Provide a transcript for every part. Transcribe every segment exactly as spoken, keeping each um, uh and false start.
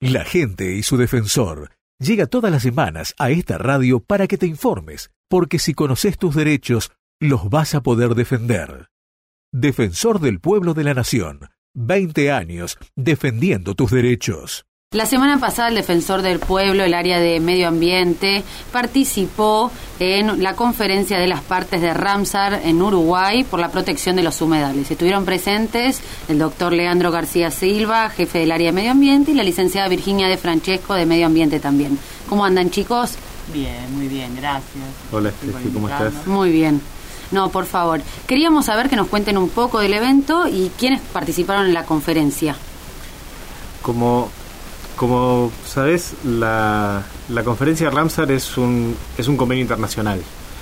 La gente y su defensor llega todas las semanas a esta radio para que te informes, porque si conoces tus derechos, los vas a poder defender. Defensor del Pueblo de la Nación. veinte años defendiendo tus derechos. La semana pasada el Defensor del Pueblo, el área de Medio Ambiente, participó en la conferencia de las partes de Ramsar en Uruguay por la protección de los humedales. Estuvieron presentes el doctor Leandro García Silva, jefe del área de Medio Ambiente, y la licenciada Virginia de Francesco, de Medio Ambiente también. ¿Cómo andan, chicos? Bien, muy bien, gracias. Hola, Steffi, ¿cómo estás? Muy bien. No, por favor. Queríamos saber que nos cuenten un poco del evento y quiénes participaron en la conferencia. Como... Como sabés, la, la conferencia de Ramsar es un, es un convenio internacional.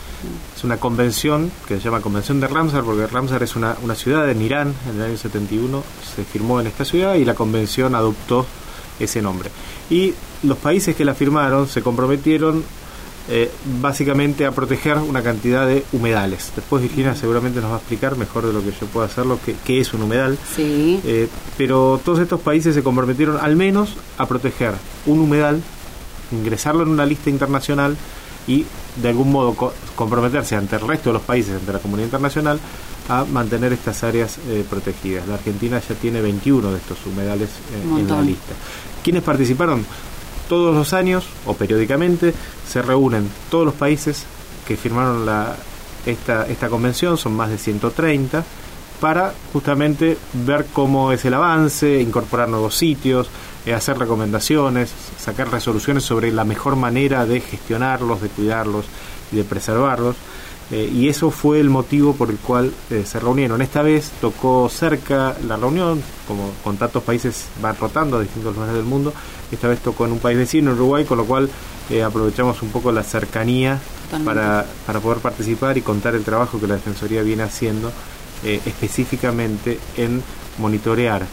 Es una convención que se llama Convención de Ramsar, porque Ramsar es una, una ciudad en Irán. En el año setenta y uno se firmó en esta ciudad y la convención adoptó ese nombre. Y los países que la firmaron se comprometieron eh, básicamente a proteger una cantidad de humedales. Después Virginia seguramente nos va a explicar mejor de lo que yo pueda hacerlo qué, qué es un humedal. Sí. Eh, pero todos estos países se comprometieron al menos a proteger un humedal, ingresarlo en una lista internacional y de algún modo co- comprometerse ante el resto de los países, ante la comunidad internacional, a mantener estas áreas eh, protegidas. La Argentina ya tiene veintiuno de estos humedales eh, en la lista. ¿Quiénes participaron? Todos los años o periódicamente se reúnen todos los países que firmaron la, esta, esta convención, son más de ciento treinta, para justamente ver cómo es el avance, incorporar nuevos sitios, eh, hacer recomendaciones, sacar resoluciones sobre la mejor manera de gestionarlos, de cuidarlos y de preservarlos. Eh, y eso fue el motivo por el cual eh, se reunieron. Esta vez tocó cerca la reunión, como con tantos países van rotando a distintos lugares del mundo. Esta vez tocó en un país vecino, Uruguay, con lo cual eh, aprovechamos un poco la cercanía para, para poder participar y contar el trabajo que la Defensoría viene haciendo eh, específicamente en monitorear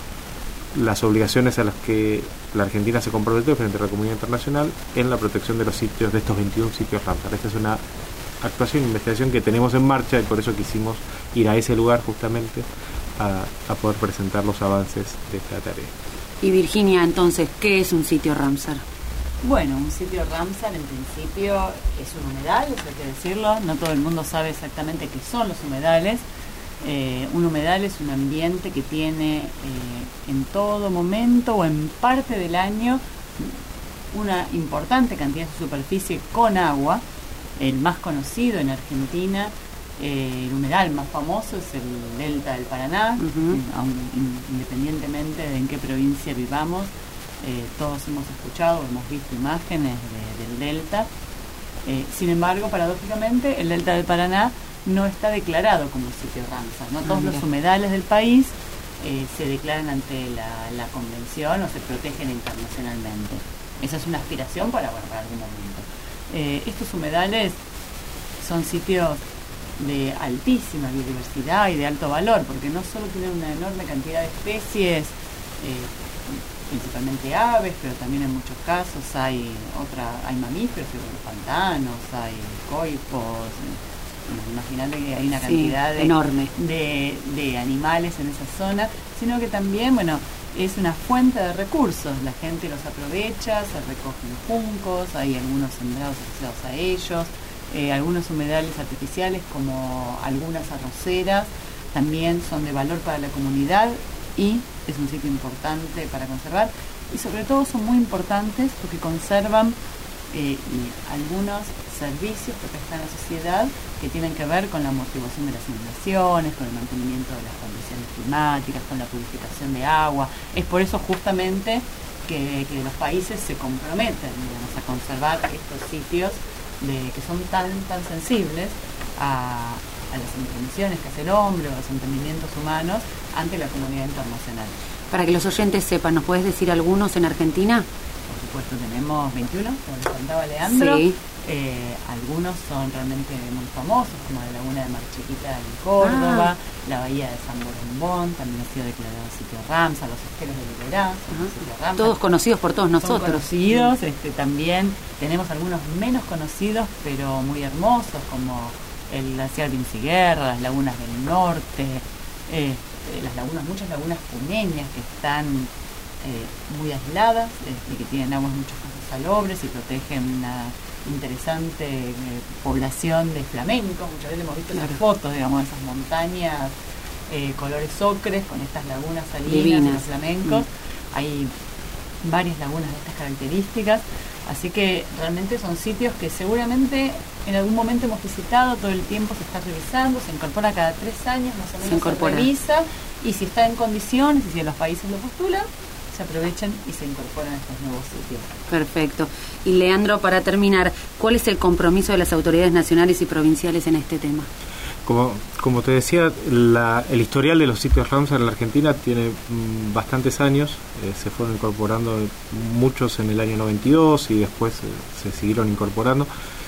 las obligaciones a las que la Argentina se comprometió frente a la comunidad internacional en la protección de los sitios, de estos veintiún sitios Ramsar. Esta es una actuación e investigación que tenemos en marcha y por eso quisimos ir a ese lugar justamente a, a poder presentar los avances de esta tarea. Y Virginia, entonces, ¿qué es un sitio Ramsar? Bueno, un sitio Ramsar en principio es un humedal, eso hay que decirlo. No todo el mundo sabe exactamente qué son los humedales. Eh, un humedal es un ambiente que tiene eh, en todo momento o en parte del año una importante cantidad de superficie con agua. El más conocido en Argentina, eh, el humedal más famoso es el Delta del Paraná. Uh-huh. eh, aun, in, independientemente de en qué provincia vivamos, eh, todos hemos escuchado, hemos visto imágenes de, del Delta. Eh, sin embargo, paradójicamente, el Delta del Paraná no está declarado como sitio Ramsar. No todos ah, los humedales del país eh, se declaran ante la, la convención o se protegen internacionalmente. Esa es una aspiración para guardar algún momento. Eh, estos humedales son sitios de altísima biodiversidad y de alto valor, porque no solo tienen una enorme cantidad de especies, eh, principalmente aves, pero también en muchos casos hay otra, hay mamíferos, hay los pantanos, hay coipos. Eh, Imagínate que hay una cantidad sí, de, enorme de, de animales en esa zona, sino que también, bueno, es una fuente de recursos. La gente los aprovecha, se recogen juncos, hay algunos sembrados asociados a ellos, eh, algunos humedales artificiales como algunas arroceras también son de valor para la comunidad y es un sitio importante para conservar, y sobre todo son muy importantes porque conservan eh, algunos servicios que presta la sociedad que tienen que ver con la amortiguación de las inundaciones, con el mantenimiento de las condiciones climáticas, con la purificación de agua. Es por eso justamente que, que los países se comprometen, digamos, a conservar estos sitios de, que son tan, tan sensibles a, a las intervenciones que hace el hombre o a los entendimientos humanos ante la comunidad internacional. Para que los oyentes sepan, ¿nos puedes decir algunos en Argentina? Por supuesto, tenemos veintiuno, como les contaba Leandro. Sí. Eh, algunos son realmente muy famosos, como la Laguna de Mar Chiquita en Córdoba, ah. la Bahía de San Borombón, también ha sido declarado sitio Ramsar, los esteros de Liberá, uh-huh. sitio Ramsar. Todos conocidos por todos nosotros. Son conocidos, este, también tenemos algunos menos conocidos, pero muy hermosos, como el glaciar Vinciguerra, las lagunas del norte, eh, las lagunas, muchas lagunas puneñas que están eh, muy aisladas eh, y que tienen aguas muchas veces salobres y protegen una interesante eh, población de flamencos. Muchas veces hemos visto claro. las fotos, digamos, de esas montañas eh, colores ocres con estas lagunas salinas de los flamencos. Mm. Hay varias lagunas de estas características, así que realmente son sitios que seguramente en algún momento hemos visitado, todo el tiempo se está revisando, se incorpora cada tres años más o menos, se, se revisa, y si está en condiciones y si los países lo postulan, se aprovechan y se incorporan a estos nuevos sitios. Perfecto. Y Leandro, para terminar, ¿cuál es el compromiso de las autoridades nacionales y provinciales en este tema? Como, como te decía, la, el historial de los sitios Ramsar en la Argentina tiene mmm, bastantes años. Eh, se fueron incorporando muchos en el año noventa y dos y después eh, se siguieron incorporando.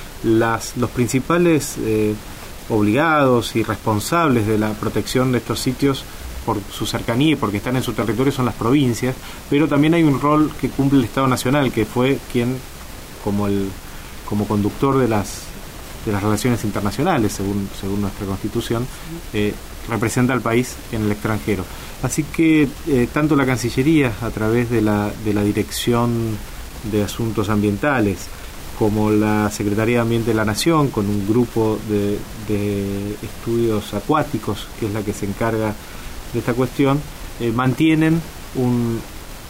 Las, los principales eh, obligados y responsables de la protección de estos sitios por su cercanía y porque están en su territorio son las provincias, pero también hay un rol que cumple el Estado Nacional, que fue quien, como el como conductor de las de las relaciones internacionales, según según nuestra Constitución, eh, representa al país en el extranjero. Así que eh, tanto la Cancillería, a través de la de la Dirección de Asuntos Ambientales, como la Secretaría de Ambiente de la Nación, con un grupo de, de estudios acuáticos, que es la que se encarga de esta cuestión, eh, mantienen un,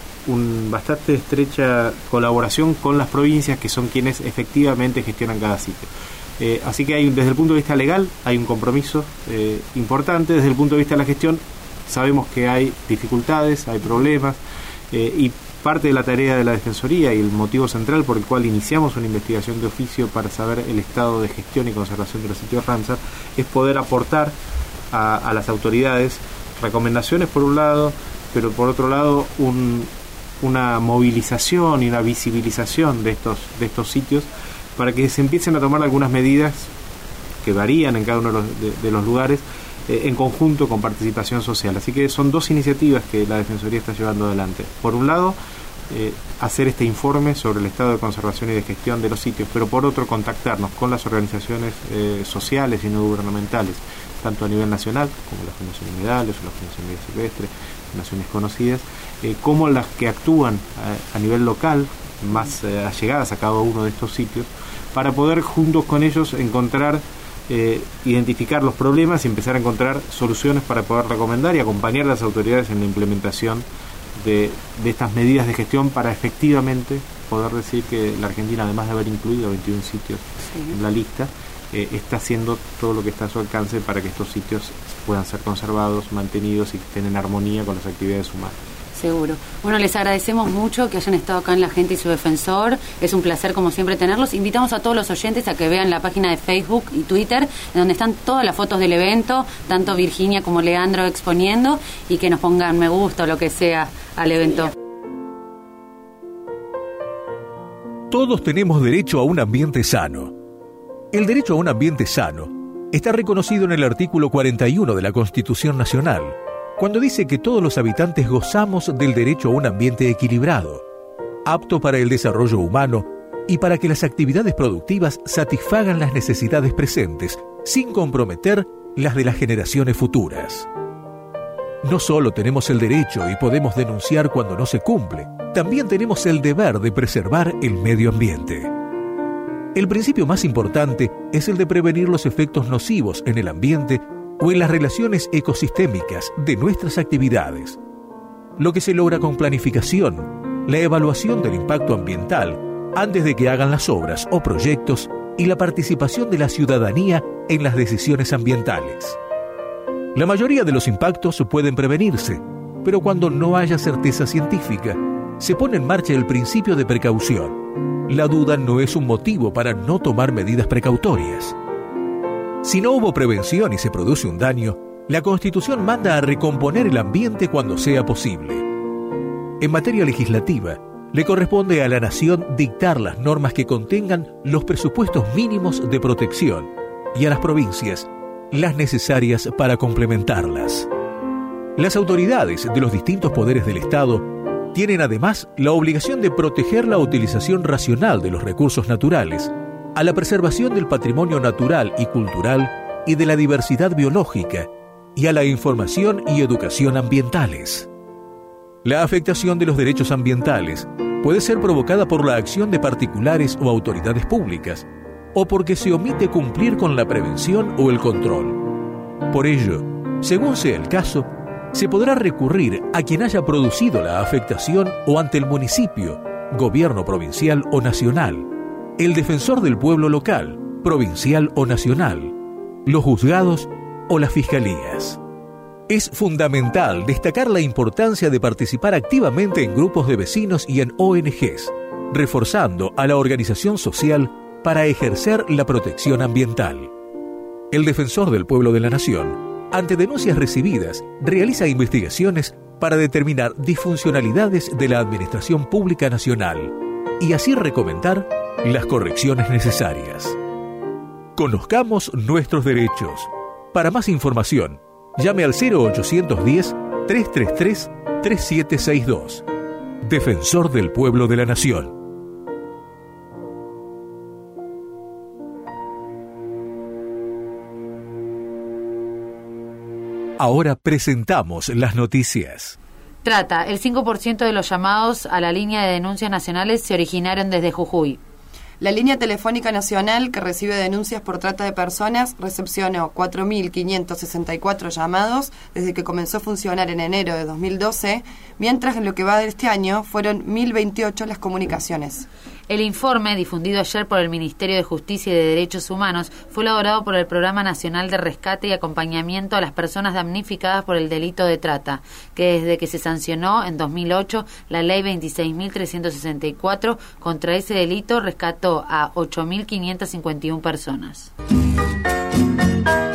un bastante estrecha colaboración con las provincias, que son quienes efectivamente gestionan cada sitio. Eh, así que hay, desde el punto de vista legal hay un compromiso eh, importante. Desde el punto de vista de la gestión sabemos que hay dificultades, hay problemas, eh, y parte de la tarea de la Defensoría y el motivo central por el cual iniciamos una investigación de oficio para saber el estado de gestión y conservación de los sitios Ramsar es poder aportar a, a las autoridades recomendaciones por un lado, pero por otro lado un, una movilización y una visibilización de estos, de estos sitios, para que se empiecen a tomar algunas medidas que varían en cada uno de los, de, de los lugares, eh, en conjunto con participación social. Así que son dos iniciativas que la Defensoría está llevando adelante. Por un lado, eh, hacer este informe sobre el estado de conservación y de gestión de los sitios, pero por otro, contactarnos con las organizaciones eh, sociales y no gubernamentales, tanto a nivel nacional, como la Fundación Humedales o la Fundación Vida Silvestre, naciones conocidas, eh, como las que actúan a, a nivel local, más eh, allegadas a cada uno de estos sitios, para poder juntos con ellos encontrar, eh, identificar los problemas y empezar a encontrar soluciones para poder recomendar y acompañar a las autoridades en la implementación de, de estas medidas de gestión, para efectivamente poder decir que la Argentina, además de haber incluido veintiún sitios sí. en la lista, Eh, está haciendo todo lo que está a su alcance para que estos sitios puedan ser conservados, mantenidos y que estén en armonía con las actividades humanas. Seguro. Bueno, les agradecemos mucho que hayan estado acá en La Gente y su Defensor. Es un placer, como siempre, tenerlos. Invitamos a todos los oyentes a que vean la página de Facebook y Twitter, en donde están todas las fotos del evento, tanto Virginia como Leandro exponiendo, y que nos pongan me gusta o lo que sea al evento. Todos tenemos derecho a un ambiente sano. El derecho a un ambiente sano está reconocido en el artículo cuarenta y uno de la Constitución Nacional, cuando dice que todos los habitantes gozamos del derecho a un ambiente equilibrado, apto para el desarrollo humano y para que las actividades productivas satisfagan las necesidades presentes, sin comprometer las de las generaciones futuras. No solo tenemos el derecho y podemos denunciar cuando no se cumple, también tenemos el deber de preservar el medio ambiente. El principio más importante es el de prevenir los efectos nocivos en el ambiente o en las relaciones ecosistémicas de nuestras actividades. Lo que se logra con planificación, la evaluación del impacto ambiental antes de que hagan las obras o proyectos y la participación de la ciudadanía en las decisiones ambientales. La mayoría de los impactos pueden prevenirse, pero cuando no haya certeza científica, se pone en marcha el principio de precaución. La duda no es un motivo para no tomar medidas precautorias. Si no hubo prevención y se produce un daño, la Constitución manda a recomponer el ambiente cuando sea posible. En materia legislativa, le corresponde a la Nación dictar las normas que contengan los presupuestos mínimos de protección y a las provincias las necesarias para complementarlas. Las autoridades de los distintos poderes del Estado tienen además la obligación de proteger la utilización racional de los recursos naturales, a la preservación del patrimonio natural y cultural y de la diversidad biológica, y a la información y educación ambientales. La afectación de los derechos ambientales puede ser provocada por la acción de particulares o autoridades públicas, o porque se omite cumplir con la prevención o el control. Por ello, según sea el caso, se podrá recurrir a quien haya producido la afectación o ante el municipio, gobierno provincial o nacional, el defensor del pueblo local, provincial o nacional, los juzgados o las fiscalías. Es fundamental destacar la importancia de participar activamente en grupos de vecinos y en O N Ges, reforzando a la organización social para ejercer la protección ambiental. El defensor del pueblo de la nación, ante denuncias recibidas, realiza investigaciones para determinar disfuncionalidades de la Administración Pública Nacional y así recomendar las correcciones necesarias. Conozcamos nuestros derechos. Para más información, llame al cero ochocientos diez, trescientos treinta y tres, treinta y siete sesenta y dos. Defensor del pueblo de la nación. Ahora presentamos las noticias. Trata, el cinco por ciento de los llamados a la línea de denuncias nacionales se originaron desde Jujuy. La línea telefónica nacional que recibe denuncias por trata de personas recepcionó cuatro mil quinientos sesenta y cuatro llamados desde que comenzó a funcionar en enero de dos mil doce, mientras en lo que va de este año fueron mil veintiocho las comunicaciones. El informe, difundido ayer por el Ministerio de Justicia y de Derechos Humanos, fue elaborado por el Programa Nacional de Rescate y Acompañamiento a las Personas Damnificadas por el Delito de Trata, que desde que se sancionó en dos mil ocho la Ley veintiséis mil trescientos sesenta y cuatro contra ese delito rescató a ocho mil quinientas cincuenta y una personas.